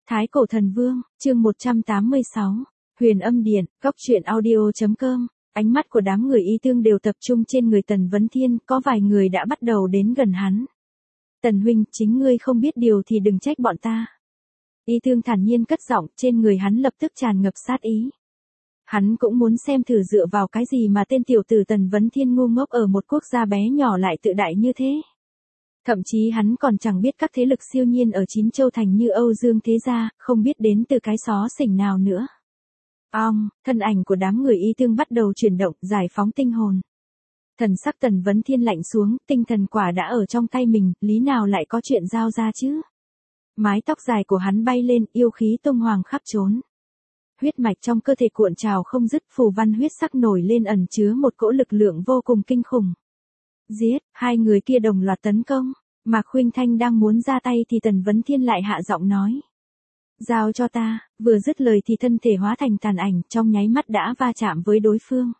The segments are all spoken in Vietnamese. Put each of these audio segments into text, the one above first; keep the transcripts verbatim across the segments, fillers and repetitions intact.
Thái Cổ Thần Vương, chương một trăm tám mươi sáu, Huyền Âm Điện, góc truyện audio.com. Ánh mắt của đám người Y Tương đều tập trung trên người Tần Vấn Thiên, có vài người đã bắt đầu đến gần hắn. Tần huynh, chính ngươi không biết điều thì đừng trách bọn ta. Y Tương thản nhiên cất giọng, trên người hắn lập tức tràn ngập sát ý. Hắn cũng muốn xem thử dựa vào cái gì mà tên tiểu tử Tần Vấn Thiên ngu ngốc ở một quốc gia bé nhỏ lại tự đại như thế. Thậm chí hắn còn chẳng biết các thế lực siêu nhiên ở chín châu thành như Âu Dương Thế Gia, không biết đến từ cái xó xỉnh nào nữa. Ong, thân ảnh của đám người Y Tương bắt đầu chuyển động, giải phóng tinh hồn. Thần sắc Tần Vấn Thiên lạnh xuống, tinh thần quả đã ở trong tay mình, lý nào lại có chuyện giao ra chứ? Mái tóc dài của hắn bay lên, yêu khí tung hoàng khắp trốn. Huyết mạch trong cơ thể cuộn trào không dứt, phù văn huyết sắc nổi lên ẩn chứa một cỗ lực lượng vô cùng kinh khủng. Giết, hai người kia đồng loạt tấn công. Mạc Khuynh Thanh đang muốn ra tay thì Tần Vấn Thiên lại hạ giọng nói. Giao cho ta, vừa dứt lời thì thân thể hóa thành tàn ảnh, trong nháy mắt đã va chạm với đối phương.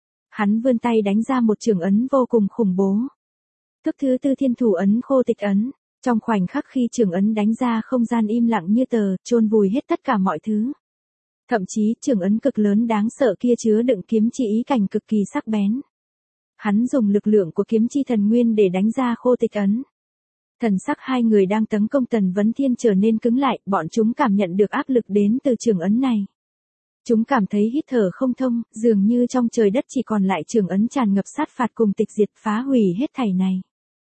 Hắn vươn tay đánh ra một trường ấn vô cùng khủng bố. Thức thứ tư thiên thủ ấn khô tịch ấn. Trong khoảnh khắc khi trường ấn đánh ra, không gian im lặng như tờ, chôn vùi hết tất cả mọi thứ. Thậm chí trường ấn cực lớn đáng sợ kia chứa đựng kiếm chi ý cảnh cực kỳ sắc bén. Hắn dùng lực lượng của kiếm chi thần nguyên để đánh ra khô tịch ấn. Thần sắc hai người đang tấn công Tần Vấn Thiên trở nên cứng lại, bọn chúng cảm nhận được áp lực đến từ trường ấn này. Chúng cảm thấy hít thở không thông, dường như trong trời đất chỉ còn lại trường ấn tràn ngập sát phạt cùng tịch diệt phá hủy hết thảy này.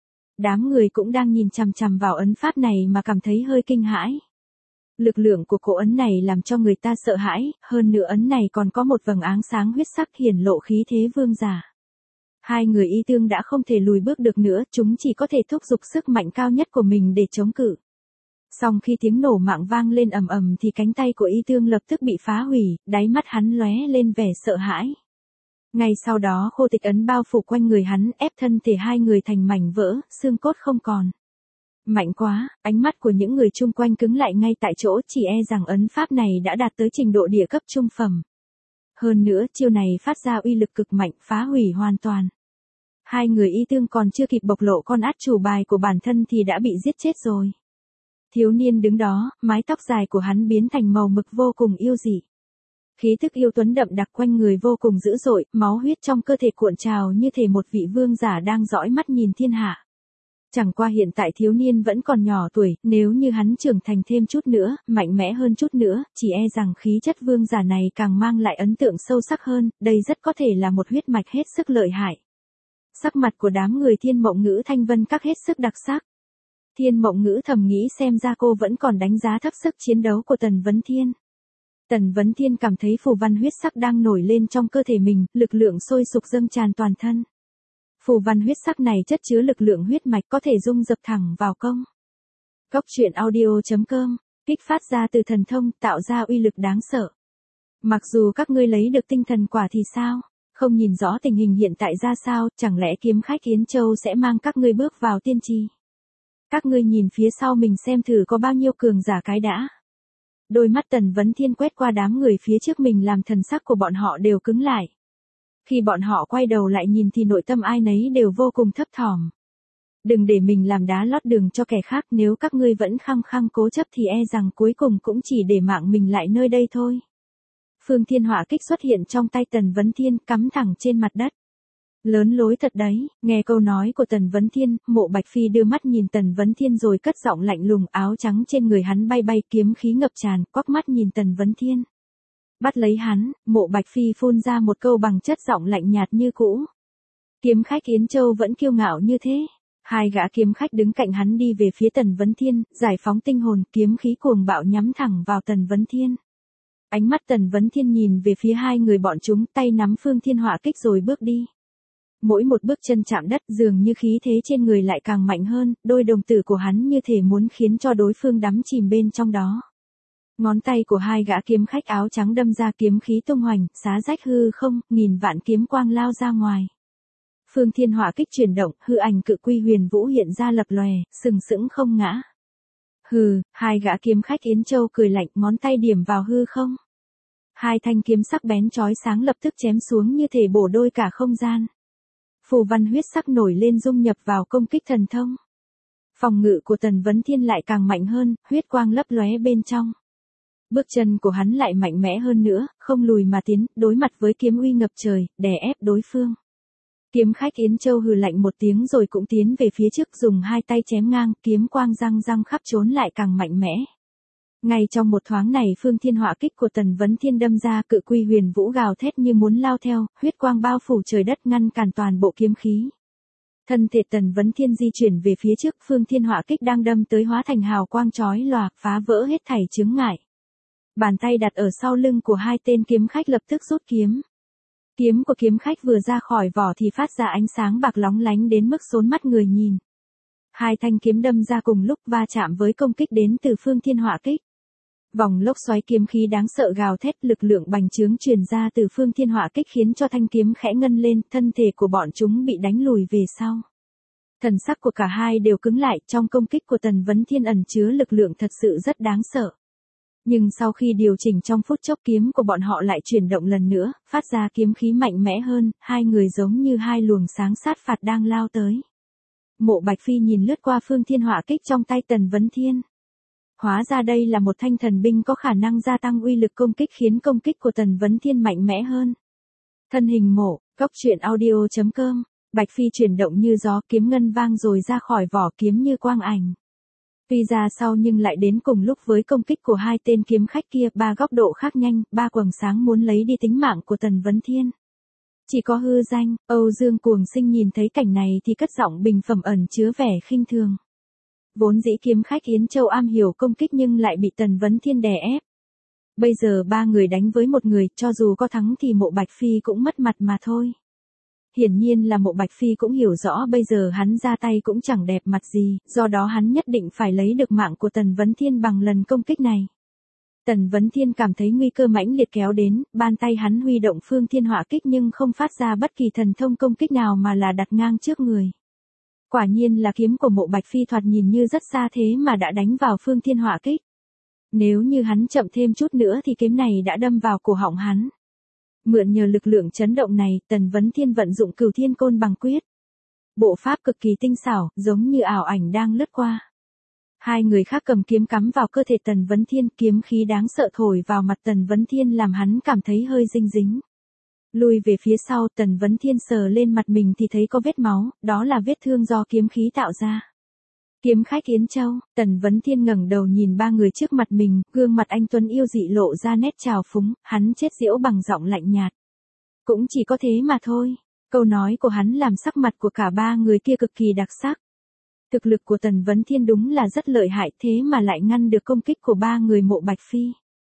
Đám người cũng đang nhìn chằm chằm vào ấn pháp này mà cảm thấy hơi kinh hãi. Lực lượng của cổ ấn này làm cho người ta sợ hãi, hơn nữa ấn này còn có một vầng áng sáng huyết sắc hiển lộ khí thế vương giả. Hai người Y Tương đã không thể lùi bước được nữa, chúng chỉ có thể thúc giục sức mạnh cao nhất của mình để chống cự. Song khi tiếng nổ mạng vang lên ầm ầm thì cánh tay của Y Tương lập tức bị phá hủy, đáy mắt hắn lóe lên vẻ sợ hãi. Ngay sau đó khô tịch ấn bao phủ quanh người hắn, ép thân thể hai người thành mảnh vỡ, xương cốt không còn. Mạnh quá, ánh mắt của những người chung quanh cứng lại ngay tại chỗ, chỉ e rằng ấn pháp này đã đạt tới trình độ địa cấp trung phẩm. Hơn nữa, chiêu này phát ra uy lực cực mạnh, phá hủy hoàn toàn. Hai người Y Tương còn chưa kịp bộc lộ con át chủ bài của bản thân thì đã bị giết chết rồi. Thiếu niên đứng đó, mái tóc dài của hắn biến thành màu mực vô cùng yêu dị. Khí tức yêu tuấn đậm đặc quanh người vô cùng dữ dội, máu huyết trong cơ thể cuộn trào như thể một vị vương giả đang dõi mắt nhìn thiên hạ. Chẳng qua hiện tại thiếu niên vẫn còn nhỏ tuổi, nếu như hắn trưởng thành thêm chút nữa, mạnh mẽ hơn chút nữa, chỉ e rằng khí chất vương giả này càng mang lại ấn tượng sâu sắc hơn, đây rất có thể là một huyết mạch hết sức lợi hại. Sắc mặt của đám người Thiên Mộng Ngữ Thanh Vân các hết sức đặc sắc. Thiên Mộng Ngữ thầm nghĩ xem ra cô vẫn còn đánh giá thấp sức chiến đấu của Tần Vấn Thiên. Tần Vấn Thiên cảm thấy phù văn huyết sắc đang nổi lên trong cơ thể mình, lực lượng sôi sục dâng tràn toàn thân. Phù văn huyết sắc này chất chứa lực lượng huyết mạch có thể dung dập thẳng vào công. Góc truyện audio.com, kích phát ra từ thần thông, tạo ra uy lực đáng sợ. Mặc dù các ngươi lấy được tinh thần quả thì sao? Không nhìn rõ tình hình hiện tại ra sao, chẳng lẽ kiếm khách Yến Châu sẽ mang các ngươi bước vào tiên tri? Các ngươi nhìn phía sau mình xem thử có bao nhiêu cường giả cái đã. Đôi mắt Tần Vấn Thiên quét qua đám người phía trước mình làm thần sắc của bọn họ đều cứng lại. Khi bọn họ quay đầu lại nhìn thì nội tâm ai nấy đều vô cùng thấp thỏm. Đừng để mình làm đá lót đường cho kẻ khác, nếu các ngươi vẫn khăng khăng cố chấp thì e rằng cuối cùng cũng chỉ để mạng mình lại nơi đây thôi. Phương Thiên Hỏa Kích xuất hiện trong tay Tần Vấn Thiên, cắm thẳng trên mặt đất. Lớn lối thật đấy, nghe câu nói của Tần Vấn Thiên, Mộ Bạch Phi đưa mắt nhìn Tần Vấn Thiên rồi cất giọng lạnh lùng, áo trắng trên người hắn bay bay, kiếm khí ngập tràn, quắc mắt nhìn Tần Vấn Thiên. Bắt lấy hắn, Mộ Bạch Phi phun ra một câu bằng chất giọng lạnh nhạt như cũ. Kiếm khách Yến Châu vẫn kiêu ngạo như thế. Hai gã kiếm khách đứng cạnh hắn đi về phía Tần Vấn Thiên, giải phóng tinh hồn, kiếm khí cuồng bạo nhắm thẳng vào Tần Vấn Thiên. Ánh mắt Tần Vấn Thiên nhìn về phía hai người bọn chúng, tay nắm Phương Thiên Hỏa Kích rồi bước đi. Mỗi một bước chân chạm đất dường như khí thế trên người lại càng mạnh hơn, đôi đồng tử của hắn như thể muốn khiến cho đối phương đắm chìm bên trong đó. Ngón tay của hai gã kiếm khách áo trắng đâm ra kiếm khí tung hoành, xá rách hư không, nghìn vạn kiếm quang lao ra ngoài. Phương Thiên Hỏa Kích chuyển động, hư ảnh cự quy huyền vũ hiện ra lập lòe, sừng sững không ngã. Hừ, hai gã kiếm khách Yến Châu cười lạnh, ngón tay điểm vào hư không. Hai thanh kiếm sắc bén chói sáng lập tức chém xuống như thể bổ đôi cả không gian. Phù văn huyết sắc nổi lên dung nhập vào công kích thần thông. Phòng ngự của Tần Vấn Thiên lại càng mạnh hơn, huyết quang lấp lóe bên trong. Bước chân của hắn lại mạnh mẽ hơn nữa, không lùi mà tiến, đối mặt với kiếm uy ngập trời, đè ép đối phương. Kiếm khách Yến Châu hừ lạnh một tiếng rồi cũng tiến về phía trước, dùng hai tay chém ngang, kiếm quang răng răng khắp trốn lại càng mạnh mẽ. Ngay trong một thoáng này, phương thiên họa kích của Tần Vấn Thiên đâm ra, cự quy huyền vũ gào thét như muốn lao theo, huyết quang bao phủ trời đất ngăn cản toàn bộ kiếm khí. Thân thể Tần Vấn Thiên di chuyển về phía trước, phương thiên họa kích đang đâm tới hóa thành hào quang chói lòa, phá vỡ hết thảy chướng ngại. Bàn tay đặt ở sau lưng của hai tên kiếm khách lập tức rút kiếm. Kiếm của kiếm khách vừa ra khỏi vỏ thì phát ra ánh sáng bạc lóng lánh đến mức xốn mắt người nhìn. Hai thanh kiếm đâm ra cùng lúc va chạm với công kích đến từ phương thiên họa kích. Vòng lốc xoáy kiếm khí đáng sợ gào thét, lực lượng bành trướng truyền ra từ phương thiên họa kích khiến cho thanh kiếm khẽ ngân lên, thân thể của bọn chúng bị đánh lùi về sau. Thần sắc của cả hai đều cứng lại, trong công kích của Tần Vấn Thiên ẩn chứa lực lượng thật sự rất đáng sợ. Nhưng sau khi điều chỉnh trong phút chốc, kiếm của bọn họ lại chuyển động lần nữa, phát ra kiếm khí mạnh mẽ hơn, hai người giống như hai luồng sáng sát phạt đang lao tới. Mộ Bạch Phi nhìn lướt qua phương thiên họa kích trong tay Tần Vấn Thiên. Hóa ra đây là một thanh thần binh có khả năng gia tăng uy lực công kích, khiến công kích của Tần Vấn Thiên mạnh mẽ hơn. Thân hình mộ, góc truyện audio chấm com, Bạch Phi chuyển động như gió, kiếm ngân vang rồi ra khỏi vỏ kiếm như quang ảnh. Tuy ra sau nhưng lại đến cùng lúc với công kích của hai tên kiếm khách kia, ba góc độ khác nhanh, ba quầng sáng muốn lấy đi tính mạng của Tần Vấn Thiên. Chỉ có hư danh, Âu Dương Cuồng Sinh nhìn thấy cảnh này thì cất giọng bình phẩm ẩn chứa vẻ khinh thường. Vốn dĩ kiếm khách Yến Châu am hiểu công kích nhưng lại bị Tần Vấn Thiên đè ép. Bây giờ ba người đánh với một người, cho dù có thắng thì Mộ Bạch Phi cũng mất mặt mà thôi. Hiển nhiên là Mộ Bạch Phi cũng hiểu rõ bây giờ hắn ra tay cũng chẳng đẹp mặt gì, do đó hắn nhất định phải lấy được mạng của Tần Vấn Thiên bằng lần công kích này. Tần Vấn Thiên cảm thấy nguy cơ mãnh liệt kéo đến, bàn tay hắn huy động phương thiên họa kích nhưng không phát ra bất kỳ thần thông công kích nào mà là đặt ngang trước người. Quả nhiên là kiếm của Mộ Bạch Phi thoạt nhìn như rất xa thế mà đã đánh vào phương thiên họa kích. Nếu như hắn chậm thêm chút nữa thì kiếm này đã đâm vào cổ họng hắn. Mượn nhờ lực lượng chấn động này, Tần Vấn Thiên vận dụng Cửu Thiên Côn Bằng Quyết. Bộ pháp cực kỳ tinh xảo, giống như ảo ảnh đang lướt qua. Hai người khác cầm kiếm cắm vào cơ thể Tần Vấn Thiên, kiếm khí đáng sợ thổi vào mặt Tần Vấn Thiên làm hắn cảm thấy hơi dinh dính. Lùi về phía sau, Tần Vấn Thiên sờ lên mặt mình thì thấy có vết máu, đó là vết thương do kiếm khí tạo ra. Kiếm khách Yến Châu, Tần Vấn Thiên ngẩng đầu nhìn ba người trước mặt mình, gương mặt anh tuấn yêu dị lộ ra nét trào phúng, hắn chết giễu bằng giọng lạnh nhạt. Cũng chỉ có thế mà thôi. Câu nói của hắn làm sắc mặt của cả ba người kia cực kỳ đặc sắc. Thực lực của Tần Vấn Thiên đúng là rất lợi hại, thế mà lại ngăn được công kích của ba người Mộ Bạch Phi.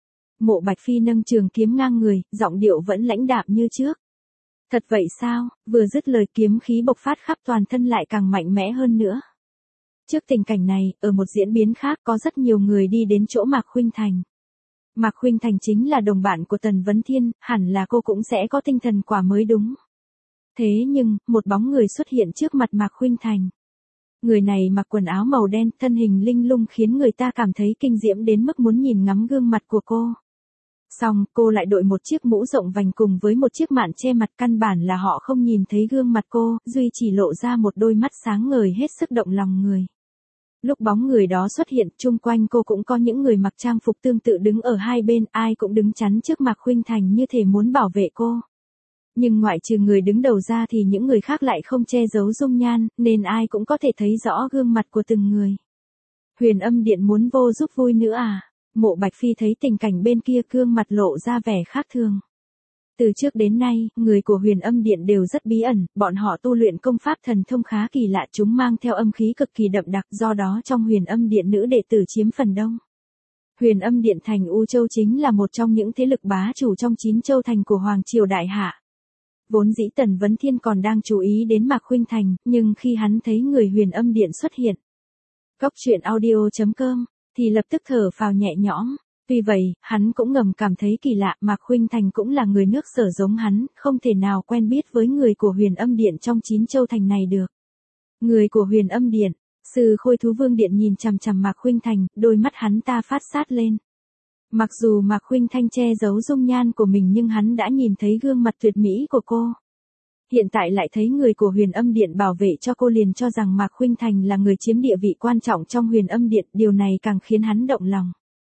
Mộ Bạch Phi nâng trường kiếm ngang người, giọng điệu vẫn lãnh đạm như trước. Thật vậy sao? Vừa dứt lời, kiếm khí bộc phát khắp toàn thân lại càng mạnh mẽ hơn nữa. Trước tình cảnh này, ở một diễn biến khác có rất nhiều người đi đến chỗ Mạc Khuynh Thành. Mạc Khuynh Thành chính là đồng bạn của Tần Vấn Thiên, hẳn là cô cũng sẽ có tinh thần quả mới đúng. Thế nhưng, một bóng người xuất hiện trước mặt Mạc Khuynh Thành. Người này mặc quần áo màu đen, thân hình linh lung khiến người ta cảm thấy kinh diễm đến mức muốn nhìn ngắm gương mặt của cô. Xong, cô lại đội một chiếc mũ rộng vành cùng với một chiếc mạn che mặt, căn bản là họ không nhìn thấy gương mặt cô, duy chỉ lộ ra một đôi mắt sáng ngời hết sức động lòng người. Lúc bóng người đó xuất hiện, chung quanh cô cũng có những người mặc trang phục tương tự đứng ở hai bên, ai cũng đứng chắn trước Mạc Khuynh Thành như thể muốn bảo vệ cô. Nhưng ngoại trừ người đứng đầu ra thì những người khác lại không che giấu dung nhan, nên ai cũng có thể thấy rõ gương mặt của từng người. Huyền Âm Điện muốn vô giúp vui nữa à? Mộ Bạch Phi thấy tình cảnh bên kia, gương mặt lộ ra vẻ khác thường. Từ trước đến nay, người của Huyền Âm Điện đều rất bí ẩn, bọn họ tu luyện công pháp thần thông khá kỳ lạ, chúng mang theo âm khí cực kỳ đậm đặc, do đó trong Huyền Âm Điện nữ đệ tử chiếm phần đông. Huyền Âm Điện thành U Châu chính là một trong những thế lực bá chủ trong chín châu thành của Hoàng Triều Đại Hạ. Vốn dĩ Tần Vấn Thiên còn đang chú ý đến Mạc Khuynh Thành, nhưng khi hắn thấy người Huyền Âm Điện xuất hiện, góc truyện audio chấm com, thì lập tức thở phào nhẹ nhõm. Tuy vậy, hắn cũng ngầm cảm thấy kỳ lạ, Mạc Khuynh Thành cũng là người nước Sở giống hắn, không thể nào quen biết với người của Huyền Âm Điện trong chín châu thành này được. Người của Huyền Âm Điện, Sư Khôi Thú Vương Điện nhìn chằm chằm Mạc Khuynh Thành, đôi mắt hắn ta phát sát lên. Mặc dù Mạc Khuynh Thành che giấu dung nhan của mình nhưng hắn đã nhìn thấy gương mặt tuyệt mỹ của cô. Hiện tại lại thấy người của Huyền Âm Điện bảo vệ cho cô, liền cho rằng Mạc Khuynh Thành là người chiếm địa vị quan trọng trong Huyền Âm Điện, điều này càng khiến hắn động lòng.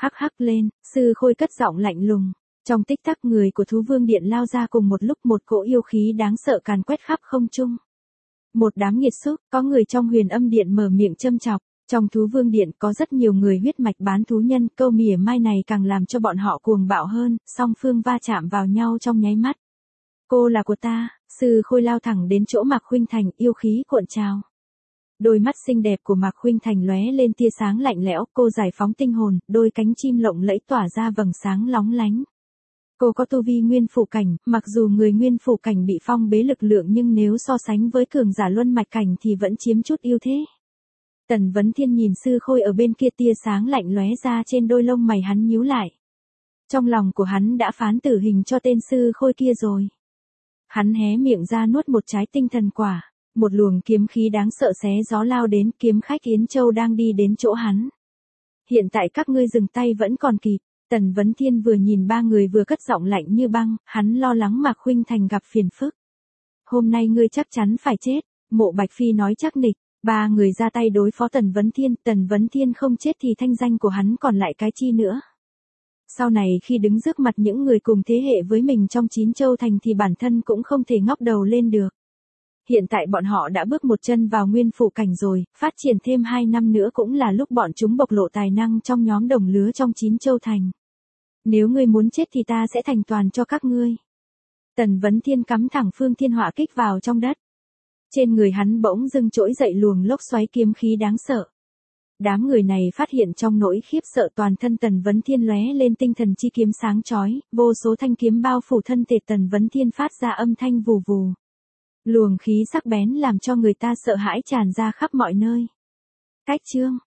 Hắc hắc lên, sư khôi cất giọng lạnh lùng. Trong tích tắc người của thú vương điện lao ra cùng một lúc, một cỗ yêu khí đáng sợ càn quét khắp không trung. Một đám nghiệt xúc, có người trong huyền âm điện mở miệng châm chọc. Trong thú vương điện có rất nhiều người huyết mạch bán thú nhân, câu mỉa mai này càng làm cho bọn họ cuồng bạo hơn, song phương va chạm vào nhau trong nháy mắt. Cô là của ta, sư khôi lao thẳng đến chỗ Mạc Khuynh Thành, yêu khí cuộn trào. Đôi mắt xinh đẹp của Mạc Khuynh Thành lóe lên tia sáng lạnh lẽo, cô giải phóng tinh hồn, đôi cánh chim lộng lẫy tỏa ra vầng sáng lóng lánh. Cô có tu vi nguyên phủ cảnh, mặc dù người nguyên phủ cảnh bị phong bế lực lượng nhưng nếu so sánh với cường giả luân mạch cảnh thì vẫn chiếm chút ưu thế. Tần Vấn Thiên nhìn sư khôi ở bên kia, tia sáng lạnh lóe ra trên đôi lông mày hắn nhíu lại. Trong lòng của hắn đã phán tử hình cho tên sư khôi kia rồi. Hắn hé miệng ra nuốt một trái tinh thần quả, một luồng kiếm khí đáng sợ xé gió lao đến, kiếm khách Yến Châu đang đi đến chỗ hắn. Hiện tại các ngươi dừng tay vẫn còn kịp. Tần Vấn Thiên vừa nhìn ba người vừa cất giọng lạnh như băng, hắn lo lắng Mạc Khuynh Thành gặp phiền phức. Hôm nay ngươi chắc chắn phải chết, Mộ Bạch Phi nói chắc nịch. Ba người ra tay đối phó Tần Vấn Thiên, Tần Vấn Thiên không chết thì thanh danh của hắn còn lại cái chi nữa. Sau này khi đứng trước mặt những người cùng thế hệ với mình trong chín châu thành thì bản thân cũng không thể ngóc đầu lên được. Hiện tại bọn họ đã bước một chân vào nguyên phủ cảnh rồi, phát triển thêm hai năm nữa cũng là lúc bọn chúng bộc lộ tài năng trong nhóm đồng lứa trong chín châu thành. Nếu ngươi muốn chết thì ta sẽ thành toàn cho các ngươi. Tần Vấn Thiên cắm thẳng phương thiên hỏa kích vào trong đất. Trên người hắn bỗng dưng trỗi dậy luồng lốc xoáy kiếm khí đáng sợ. Đám người này phát hiện trong nỗi khiếp sợ, toàn thân Tần Vấn Thiên lóe lên tinh thần chi kiếm sáng chói, vô số thanh kiếm bao phủ thân thể Tần Vấn Thiên phát ra âm thanh vù vù. Luồng khí sắc bén làm cho người ta sợ hãi tràn ra khắp mọi nơi. Cách chương